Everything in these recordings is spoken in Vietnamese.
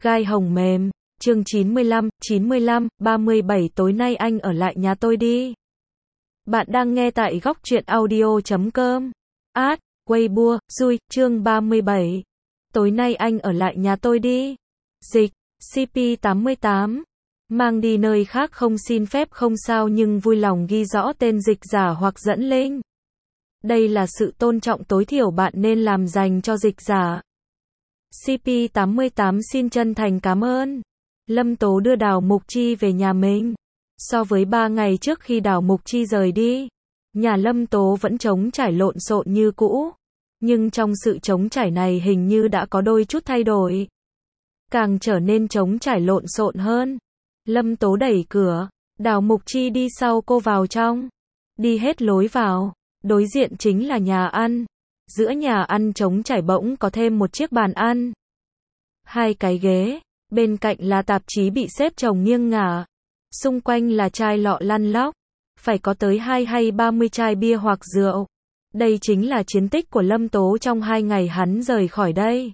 Gai hồng mềm, chương 95, 37 tối nay anh ở lại nhà tôi đi. Bạn đang nghe tại góc truyện audio.com. Weibo, Dui, chương 37. Tối nay anh ở lại nhà tôi đi. Dịch, CP88. Mang đi nơi khác không xin phép không sao nhưng vui lòng ghi rõ tên dịch giả hoặc dẫn link. Đây là sự tôn trọng tối thiểu bạn nên làm dành cho dịch giả. CP88 xin chân thành cảm ơn. Lâm Tố đưa Đào Mục Chi về nhà mình. So với 3 ngày trước khi Đào Mục Chi rời đi, nhà Lâm Tố vẫn trống trải lộn xộn như cũ. Nhưng trong sự trống trải này hình như đã có đôi chút thay đổi. Càng trở nên trống trải lộn xộn hơn. Lâm Tố đẩy cửa, Đào Mục Chi đi sau cô vào trong. Đi hết lối vào, đối diện chính là nhà ăn. Giữa nhà ăn trống trải bỗng có thêm một chiếc bàn ăn. 2 cái ghế, bên cạnh là tạp chí bị xếp chồng nghiêng ngả. Xung quanh là chai lọ lăn lóc. Phải có tới 2 hay 30 chai bia hoặc rượu. Đây chính là chiến tích của Lâm Tố trong 2 ngày hắn rời khỏi đây.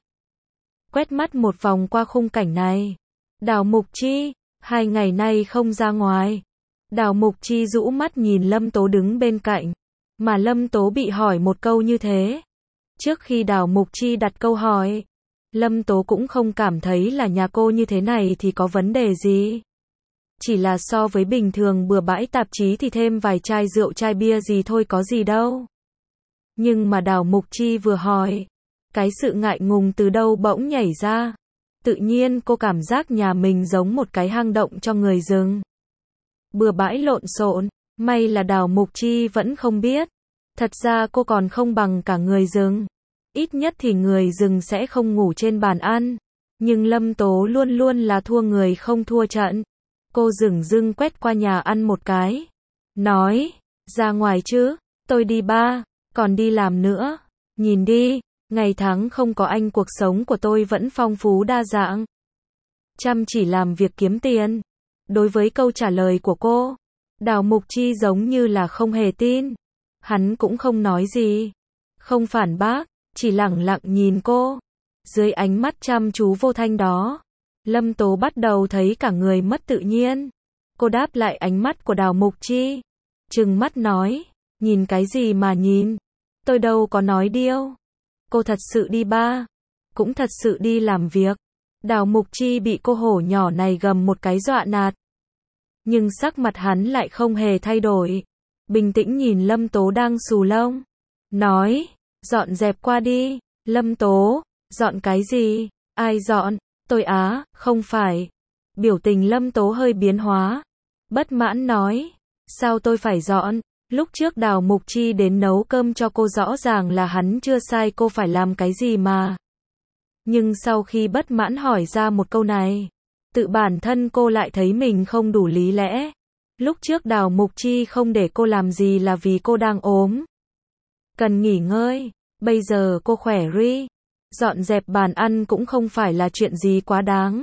Quét mắt một vòng qua khung cảnh này. Đào Mục Chi, 2 ngày nay không ra ngoài. Đào Mục Chi rũ mắt nhìn Lâm Tố đứng bên cạnh. Mà Lâm Tố bị hỏi một câu như thế. Trước khi Đào Mục Chi đặt câu hỏi, Lâm Tố cũng không cảm thấy là nhà cô như thế này thì có vấn đề gì. Chỉ là so với bình thường bừa bãi tạp chí thì thêm vài chai rượu chai bia gì thôi có gì đâu. Nhưng mà Đào Mục Chi vừa hỏi, cái sự ngại ngùng từ đâu bỗng nhảy ra. Tự nhiên cô cảm giác nhà mình giống một cái hang động cho người rừng. Bừa bãi lộn xộn, may là Đào Mục Chi vẫn không biết. Thật ra cô còn không bằng cả người rừng. Ít nhất thì người rừng sẽ không ngủ trên bàn ăn. Nhưng Lâm Tố luôn luôn là thua người không thua trận. Cô dửng dưng quét qua nhà ăn một cái. Nói, ra ngoài chứ, tôi đi ba, còn đi làm nữa. Nhìn đi, ngày tháng không có anh cuộc sống của tôi vẫn phong phú đa dạng. Chăm chỉ làm việc kiếm tiền. Đối với câu trả lời của cô, Đào Mục Chi giống như là không hề tin. Hắn cũng không nói gì. Không phản bác, chỉ lẳng lặng nhìn cô. Dưới ánh mắt chăm chú vô thanh đó, Lâm Tố bắt đầu thấy cả người mất tự nhiên. Cô đáp lại ánh mắt của Đào Mục Chi. Trừng mắt nói, nhìn cái gì mà nhìn? Tôi đâu có nói điêu. Cô thật sự đi ba. Cũng thật sự đi làm việc. Đào Mục Chi bị cô hổ nhỏ này gầm một cái dọa nạt. Nhưng sắc mặt hắn lại không hề thay đổi. Bình tĩnh nhìn Lâm Tố đang xù lông. Nói, dọn dẹp qua đi. Lâm Tố, dọn cái gì? Ai dọn? Tôi á, không phải. Biểu tình Lâm Tố hơi biến hóa. Bất mãn nói, sao tôi phải dọn? Lúc trước Đào Mục Chi đến nấu cơm cho cô rõ ràng là hắn chưa sai cô phải làm cái gì mà. Nhưng sau khi bất mãn hỏi ra một câu này, tự bản thân cô lại thấy mình không đủ lý lẽ. Lúc trước Đào Mục Chi không để cô làm gì là vì cô đang ốm. Cần nghỉ ngơi, bây giờ cô khỏe ri. Dọn dẹp bàn ăn cũng không phải là chuyện gì quá đáng.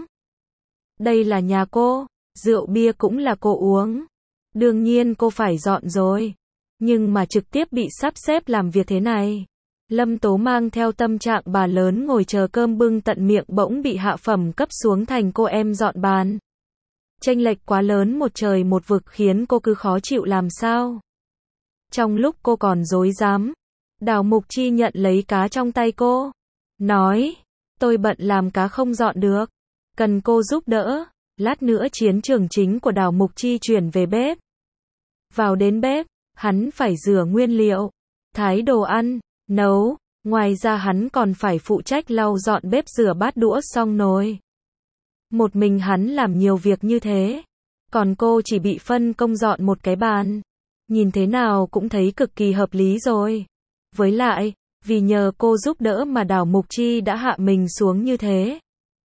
Đây là nhà cô, rượu bia cũng là cô uống. Đương nhiên cô phải dọn rồi. Nhưng mà trực tiếp bị sắp xếp làm việc thế này. Lâm Tố mang theo tâm trạng bà lớn ngồi chờ cơm bưng tận miệng bỗng bị hạ phẩm cấp xuống thành cô em dọn bàn. Chênh lệch quá lớn một trời một vực khiến cô cứ khó chịu làm sao. Trong lúc cô còn rối rắm, Đào Mục Chi nhận lấy cá trong tay cô. Nói, tôi bận làm cá không dọn được. Cần cô giúp đỡ. Lát nữa chiến trường chính của Đào Mục Chi chuyển về bếp. Vào đến bếp, hắn phải rửa nguyên liệu, thái đồ ăn, nấu. Ngoài ra hắn còn phải phụ trách lau dọn bếp rửa bát đũa xong nồi. Một mình hắn làm nhiều việc như thế. Còn cô chỉ bị phân công dọn một cái bàn. Nhìn thế nào cũng thấy cực kỳ hợp lý rồi. Với lại, vì nhờ cô giúp đỡ mà Đào Mục Chi đã hạ mình xuống như thế.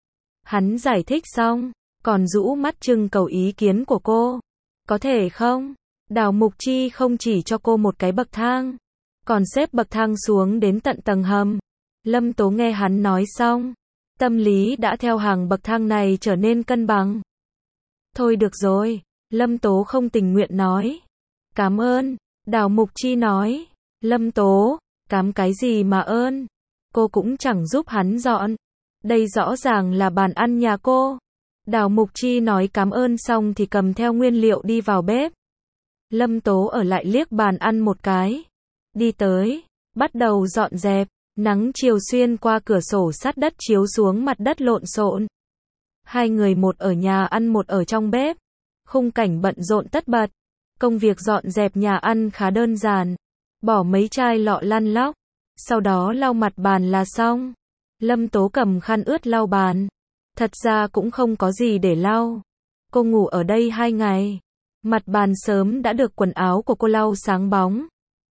Hắn giải thích xong, còn rũ mắt trưng cầu ý kiến của cô. Có thể không? Đào Mục Chi không chỉ cho cô một cái bậc thang, còn xếp bậc thang xuống đến tận tầng hầm. Lâm Tố nghe hắn nói xong, tâm lý đã theo hàng bậc thang này trở nên cân bằng. Thôi được rồi, Lâm Tố không tình nguyện nói. Cảm ơn, Đào Mục Chi nói. Lâm Tố, cám cái gì mà ơn? Cô cũng chẳng giúp hắn dọn. Đây rõ ràng là bàn ăn nhà cô. Đào Mục Chi nói cảm ơn xong thì cầm theo nguyên liệu đi vào bếp. Lâm Tố ở lại liếc bàn ăn một cái. Đi tới, bắt đầu dọn dẹp. Nắng chiều xuyên qua cửa sổ sắt đất chiếu xuống mặt đất lộn xộn. Hai người một ở nhà ăn một ở trong bếp. Khung cảnh bận rộn tất bật. Công việc dọn dẹp nhà ăn khá đơn giản. Bỏ mấy chai lọ lăn lóc. Sau đó lau mặt bàn là xong. Lâm Tố cầm khăn ướt lau bàn. Thật ra cũng không có gì để lau. Cô ngủ ở đây 2 ngày. Mặt bàn sớm đã được quần áo của cô lau sáng bóng.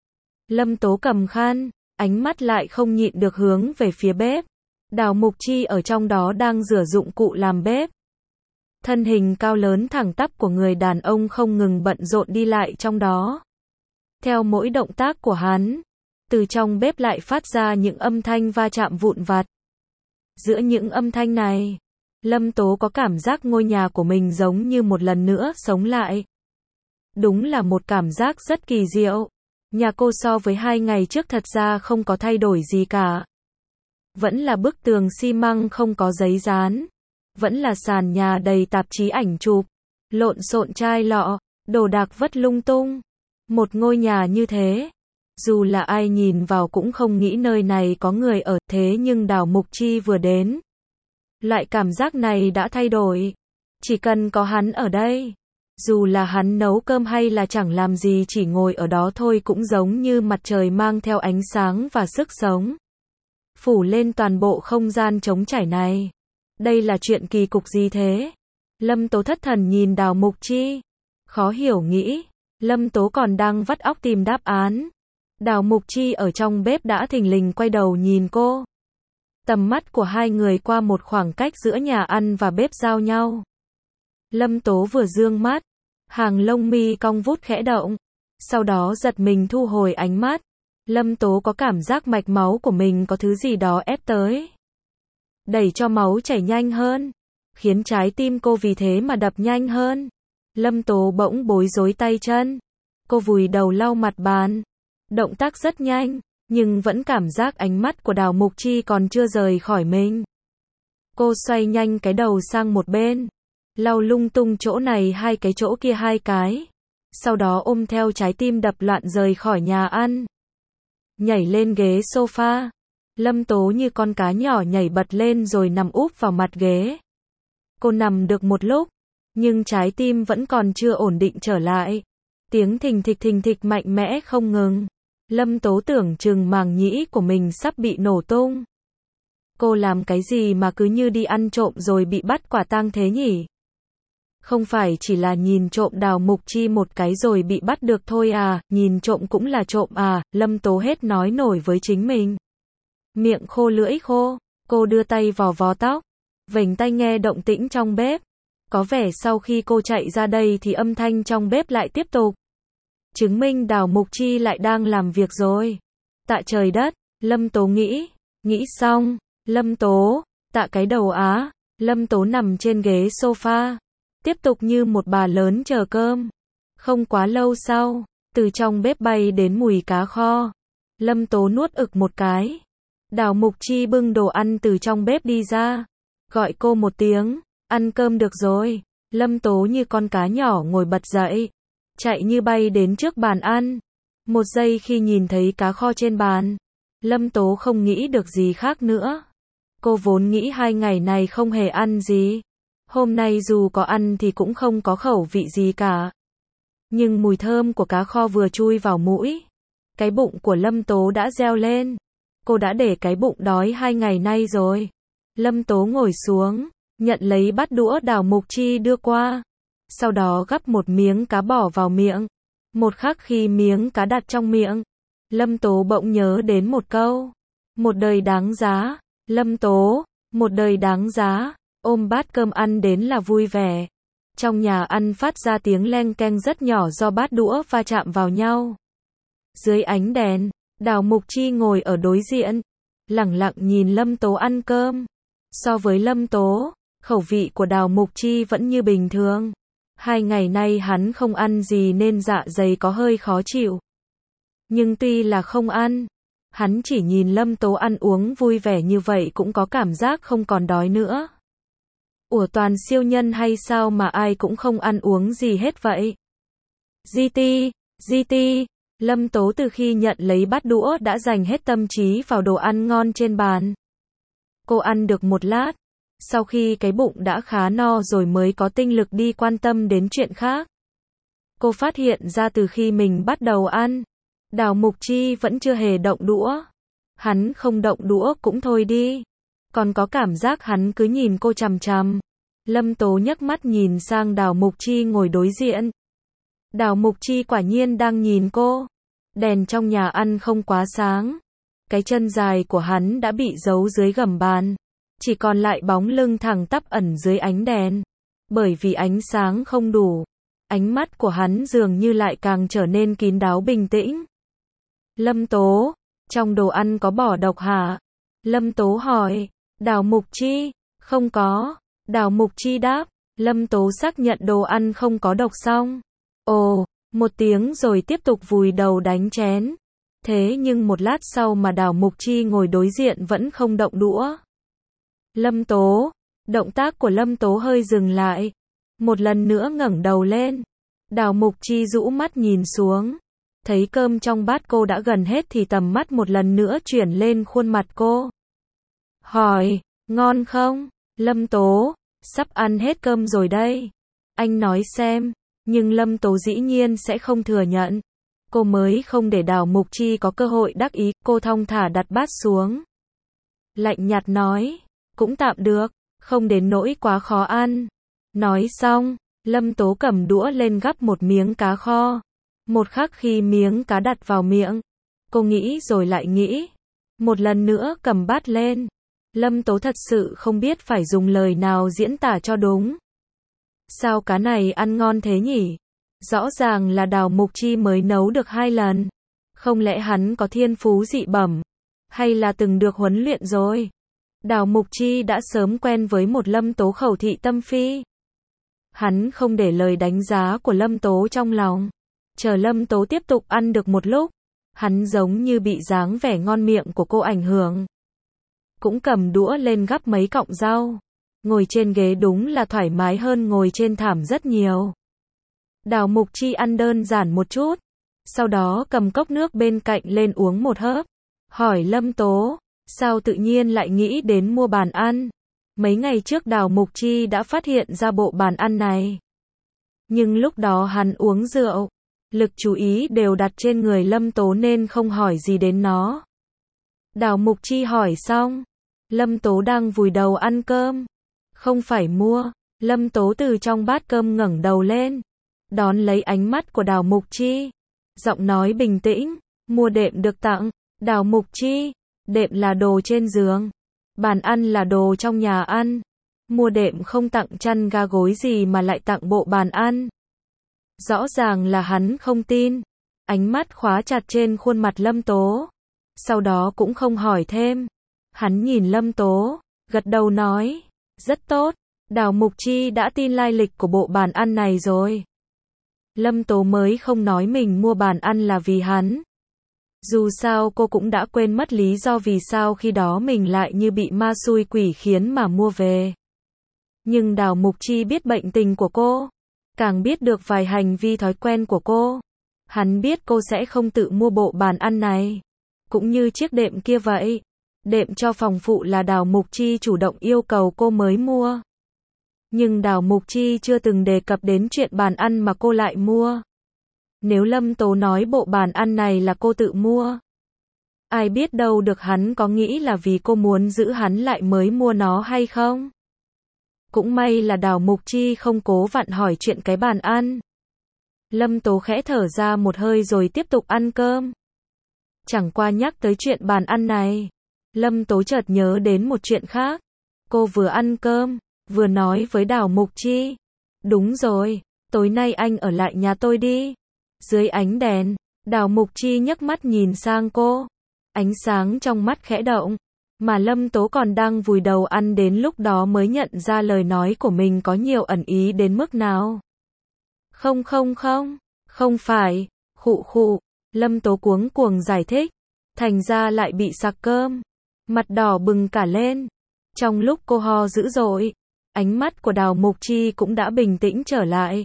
Lâm Tố cầm khăn, ánh mắt lại không nhịn được hướng về phía bếp. Đào Mục Chi ở trong đó đang rửa dụng cụ làm bếp. Thân hình cao lớn thẳng tắp của người đàn ông không ngừng bận rộn đi lại trong đó. Theo mỗi động tác của hắn, từ trong bếp lại phát ra những âm thanh va chạm vụn vặt. Giữa những âm thanh này, Lâm Tố có cảm giác ngôi nhà của mình giống như một lần nữa sống lại. Đúng là một cảm giác rất kỳ diệu. Nhà cô so với 2 ngày trước thật ra không có thay đổi gì cả. Vẫn là bức tường xi măng không có giấy dán. Vẫn là sàn nhà đầy tạp chí ảnh chụp. Lộn xộn chai lọ, đồ đạc vất lung tung. Một ngôi nhà như thế. Dù là ai nhìn vào cũng không nghĩ nơi này có người ở, thế nhưng Đào Mục Chi vừa đến. Loại cảm giác này đã thay đổi. Chỉ cần có hắn ở đây. Dù là hắn nấu cơm hay là chẳng làm gì chỉ ngồi ở đó thôi cũng giống như mặt trời mang theo ánh sáng và sức sống. Phủ lên toàn bộ không gian trống trải này. Đây là chuyện kỳ cục gì thế? Lâm Tố thất thần nhìn Đào Mục Chi. Khó hiểu nghĩ. Lâm Tố còn đang vắt óc tìm đáp án. Đào Mục Chi ở trong bếp đã thình lình quay đầu nhìn cô. Tầm mắt của hai người qua một khoảng cách giữa nhà ăn và bếp giao nhau. Lâm Tố vừa dương mắt, hàng lông mi cong vút khẽ động, sau đó giật mình thu hồi ánh mắt. Lâm Tố có cảm giác mạch máu của mình có thứ gì đó ép tới, đẩy cho máu chảy nhanh hơn, khiến trái tim cô vì thế mà đập nhanh hơn. Lâm Tố bỗng bối rối tay chân, cô vùi đầu lau mặt bàn, động tác rất nhanh, nhưng vẫn cảm giác ánh mắt của Đào Mục Chi còn chưa rời khỏi mình. Cô xoay nhanh cái đầu sang một bên, lau lung tung chỗ này 2 cái chỗ kia 2 cái. Sau đó ôm theo trái tim đập loạn rời khỏi nhà ăn. Nhảy lên ghế sofa. Lâm Tố như con cá nhỏ nhảy bật lên rồi nằm úp vào mặt ghế. Cô nằm được một lúc, nhưng trái tim vẫn còn chưa ổn định trở lại. Tiếng thình thịch mạnh mẽ không ngừng. Lâm Tố tưởng chừng màng nhĩ của mình sắp bị nổ tung. Cô làm cái gì mà cứ như đi ăn trộm rồi bị bắt quả tang thế nhỉ? Không phải chỉ là nhìn trộm Đào Mục Chi một cái rồi bị bắt được thôi à, nhìn trộm cũng là trộm à, Lâm Tố hết nói nổi với chính mình. Miệng khô lưỡi khô, cô đưa tay vò vò tóc, vểnh tai nghe động tĩnh trong bếp. Có vẻ sau khi cô chạy ra đây thì âm thanh trong bếp lại tiếp tục. Chứng minh Đào Mục Chi lại đang làm việc rồi. Tạ trời đất, Lâm Tố nghĩ xong, Lâm Tố, tạ cái đầu á, Lâm Tố nằm trên ghế sofa, tiếp tục như một bà lớn chờ cơm. Không quá lâu sau, từ trong bếp bay đến mùi cá kho. Lâm Tố nuốt ực một cái. Đào Mục Chi bưng đồ ăn từ trong bếp đi ra, gọi cô một tiếng, ăn cơm được rồi. Lâm Tố như con cá nhỏ ngồi bật dậy, chạy như bay đến trước bàn ăn. Một giây khi nhìn thấy cá kho trên bàn, Lâm Tố không nghĩ được gì khác nữa. Cô vốn nghĩ 2 ngày này không hề ăn gì. Hôm nay dù có ăn thì cũng không có khẩu vị gì cả. Nhưng mùi thơm của cá kho vừa chui vào mũi, cái bụng của Lâm Tố đã reo lên. Cô đã để cái bụng đói 2 ngày nay rồi. Lâm Tố ngồi xuống, nhận lấy bát đũa Đào Mục Chi đưa qua. Sau đó gắp một miếng cá bỏ vào miệng. Một khắc khi miếng cá đặt trong miệng, Lâm Tố bỗng nhớ đến một câu. Một đời đáng giá. Lâm Tố, một đời đáng giá. Ôm bát cơm ăn đến là vui vẻ. Trong nhà ăn phát ra tiếng leng keng rất nhỏ do bát đũa va chạm vào nhau. Dưới ánh đèn, Đào Mục Chi ngồi ở đối diện, lẳng lặng nhìn Lâm Tố ăn cơm. So với Lâm Tố, khẩu vị của Đào Mục Chi vẫn như bình thường. 2 ngày nay hắn không ăn gì nên dạ dày có hơi khó chịu. Nhưng tuy là không ăn, Hắn chỉ nhìn Lâm Tố ăn uống vui vẻ như vậy cũng có cảm giác không còn đói nữa. Ủa toàn siêu nhân hay sao mà ai cũng không ăn uống gì hết vậy? GT, Lâm Tố từ khi nhận lấy bát đũa đã dành hết tâm trí vào đồ ăn ngon trên bàn. Cô ăn được một lát, sau khi cái bụng đã khá no rồi mới có tinh lực đi quan tâm đến chuyện khác. Cô phát hiện ra từ khi mình bắt đầu ăn, Đào Mục Chi vẫn chưa hề động đũa. Hắn không động đũa cũng thôi đi, còn có cảm giác hắn cứ nhìn cô chằm chằm. Lâm Tố nhấc mắt nhìn sang Đào Mục Chi ngồi đối diện. Đào Mục Chi quả nhiên đang nhìn cô. Đèn trong nhà ăn không quá sáng. Cái chân dài của hắn đã bị giấu dưới gầm bàn. Chỉ còn lại bóng lưng thẳng tắp ẩn dưới ánh đèn. Bởi vì ánh sáng không đủ, ánh mắt của hắn dường như lại càng trở nên kín đáo bình tĩnh. Lâm Tố, trong đồ ăn có bỏ độc hả? Lâm Tố hỏi. Đào Mục Chi, không có. Đào Mục Chi đáp. Lâm Tố xác nhận đồ ăn không có độc xong. Ồ, một tiếng rồi tiếp tục vùi đầu đánh chén. Thế nhưng một lát sau mà Đào Mục Chi ngồi đối diện vẫn không động đũa. Lâm Tố, động tác của Lâm Tố hơi dừng lại. Một lần nữa ngẩng đầu lên. Đào Mục Chi rũ mắt nhìn xuống. Thấy cơm trong bát cô đã gần hết thì tầm mắt một lần nữa chuyển lên khuôn mặt cô. Hỏi, ngon không? Lâm Tố, sắp ăn hết cơm rồi đây. Anh nói xem. Nhưng Lâm Tố dĩ nhiên sẽ không thừa nhận. Cô mới không để Đào Mục Chi có cơ hội đắc ý, cô thong thả đặt bát xuống. Lạnh nhạt nói, cũng tạm được, không đến nỗi quá khó ăn. Nói xong, Lâm Tố cầm đũa lên gắp một miếng cá kho. Một khắc khi miếng cá đặt vào miệng, cô nghĩ rồi lại nghĩ. Một lần nữa cầm bát lên. Lâm Tố thật sự không biết phải dùng lời nào diễn tả cho đúng. Sao cá này ăn ngon thế nhỉ? Rõ ràng là Đào Mục Chi mới nấu được 2 lần. Không lẽ hắn có thiên phú dị bẩm? Hay là từng được huấn luyện rồi? Đào Mục Chi đã sớm quen với một Lâm Tố khẩu thị tâm phi. Hắn không để lời đánh giá của Lâm Tố trong lòng. Chờ Lâm Tố tiếp tục ăn được một lúc, hắn giống như bị dáng vẻ ngon miệng của cô ảnh hưởng. Cũng cầm đũa lên gắp mấy cọng rau. Ngồi trên ghế đúng là thoải mái hơn ngồi trên thảm rất nhiều. Đào Mục Chi ăn đơn giản một chút. Sau đó cầm cốc nước bên cạnh lên uống một hớp. Hỏi Lâm Tố, sao tự nhiên lại nghĩ đến mua bàn ăn? Mấy ngày trước Đào Mục Chi đã phát hiện ra bộ bàn ăn này. Nhưng lúc đó hắn uống rượu. Lực chú ý đều đặt trên người Lâm Tố nên không hỏi gì đến nó. Đào Mục Chi hỏi xong. Lâm Tố đang vùi đầu ăn cơm. Không phải mua. Lâm Tố từ trong bát cơm ngẩng đầu lên. Đón lấy ánh mắt của Đào Mục Chi. Giọng nói bình tĩnh. Mua đệm được tặng. Đào Mục Chi. Đệm là đồ trên giường. Bàn ăn là đồ trong nhà ăn. Mua đệm không tặng chăn ga gối gì mà lại tặng bộ bàn ăn. Rõ ràng là hắn không tin. Ánh mắt khóa chặt trên khuôn mặt Lâm Tố. Sau đó cũng không hỏi thêm. Hắn nhìn Lâm Tố, gật đầu nói. Rất tốt. Đào Mục Chi đã tin lai lịch của bộ bàn ăn này rồi. Lâm Tố mới không nói mình mua bàn ăn là vì hắn. Dù sao cô cũng đã quên mất lý do vì sao khi đó mình lại như bị ma xui quỷ khiến mà mua về. Nhưng Đào Mục Chi biết bệnh tình của cô. Càng biết được vài hành vi thói quen của cô. Hắn biết cô sẽ không tự mua bộ bàn ăn này. Cũng như chiếc đệm kia vậy. Đệm cho phòng phụ là Đào Mục Chi chủ động yêu cầu cô mới mua. Nhưng Đào Mục Chi chưa từng đề cập đến chuyện bàn ăn mà cô lại mua. Nếu Lâm Tố nói bộ bàn ăn này là cô tự mua, ai biết đâu được hắn có nghĩ là vì cô muốn giữ hắn lại mới mua nó hay không? Cũng may là Đào Mục Chi không cố vặn hỏi chuyện cái bàn ăn. Lâm Tố khẽ thở ra một hơi rồi tiếp tục ăn cơm. Chẳng qua nhắc tới chuyện bàn ăn này, Lâm Tố chợt nhớ đến một chuyện khác. Cô vừa ăn cơm, vừa nói với Đào Mục Chi. Đúng rồi, tối nay anh ở lại nhà tôi đi. Dưới ánh đèn, Đào Mục Chi nhấc mắt nhìn sang cô. Ánh sáng trong mắt khẽ động. Mà Lâm Tố còn đang vùi đầu ăn đến lúc đó mới nhận ra lời nói của mình có nhiều ẩn ý đến mức nào. Không phải, khụ khụ. Lâm Tố cuống cuồng giải thích. thành ra lại bị sặc cơm, mặt đỏ bừng cả lên. Trong lúc cô ho dữ dội, ánh mắt của Đào Mục Chi cũng đã bình tĩnh trở lại.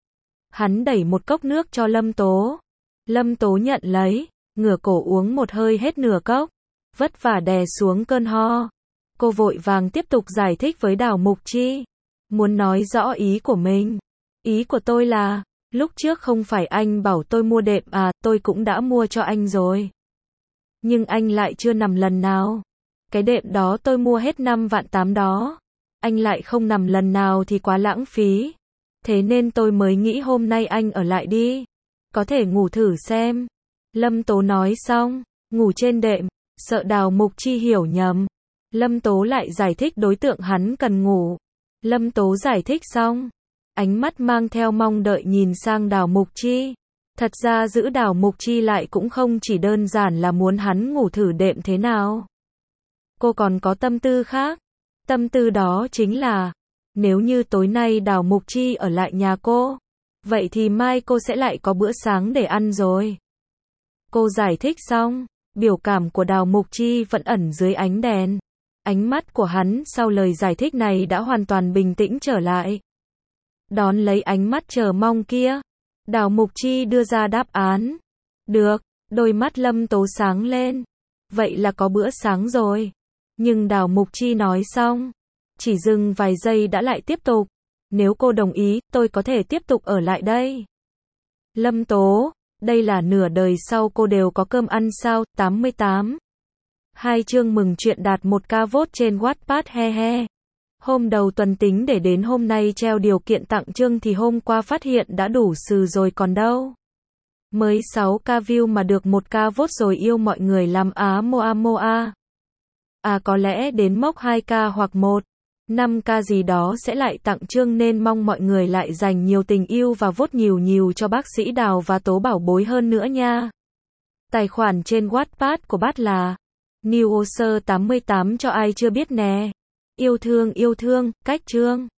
Hắn đẩy một cốc nước cho Lâm Tố. Lâm Tố nhận lấy, ngửa cổ uống một hơi hết nửa cốc, vất vả đè xuống cơn ho. Cô vội vàng tiếp tục giải thích với Đào Mục Chi, muốn nói rõ ý của mình. Ý của tôi là, lúc trước không phải anh bảo tôi mua đệm à, tôi cũng đã mua cho anh rồi. Nhưng anh lại chưa nằm lần nào. Cái đệm đó tôi mua hết 5 vạn 8 đó. Anh lại không nằm lần nào thì quá lãng phí. Thế nên tôi mới nghĩ hôm nay anh ở lại đi. Có thể ngủ thử xem. Lâm Tố nói xong, ngủ trên đệm, sợ Đào Mục Chi hiểu nhầm. Lâm Tố lại giải thích đối tượng hắn cần ngủ. Lâm Tố giải thích xong, ánh mắt mang theo mong đợi nhìn sang Đào Mục Chi. Thật ra giữ Đào Mục Chi lại cũng không chỉ đơn giản là muốn hắn ngủ thử đệm thế nào. Cô còn có tâm tư khác. Tâm tư đó chính là, nếu như tối nay Đào Mục Chi ở lại nhà cô, vậy thì mai cô sẽ lại có bữa sáng để ăn rồi. Cô giải thích xong, biểu cảm của Đào Mục Chi vẫn ẩn dưới ánh đèn. Ánh mắt của hắn sau lời giải thích này đã hoàn toàn bình tĩnh trở lại. Đón lấy ánh mắt chờ mong kia, Đào Mục Chi đưa ra đáp án. Được, đôi mắt Lâm Tố sáng lên. Vậy là có bữa sáng rồi. Nhưng Đào Mục Chi nói xong, chỉ dừng vài giây đã lại tiếp tục. Nếu cô đồng ý, tôi có thể tiếp tục ở lại đây. Lâm Tố, đây là nửa đời sau cô đều có cơm ăn sao? 88. Hai chương mừng chuyện đạt 1k vote trên Wattpad he he. Hôm đầu tuần tính để đến hôm nay treo điều kiện tặng chương thì hôm qua phát hiện đã đủ sừ rồi còn đâu. Mới 6k view mà được 1k vote rồi, yêu mọi người làm á moa moa. À có lẽ đến mốc 2k hoặc 5k gì đó sẽ lại tặng chương nên mong mọi người lại dành nhiều tình yêu và vote nhiều nhiều cho bác sĩ Đào và Tố bảo bối hơn nữa nha. Tài khoản trên Wattpad của bác là New Oser 88 cho ai chưa biết nè. Yêu thương, cách chương.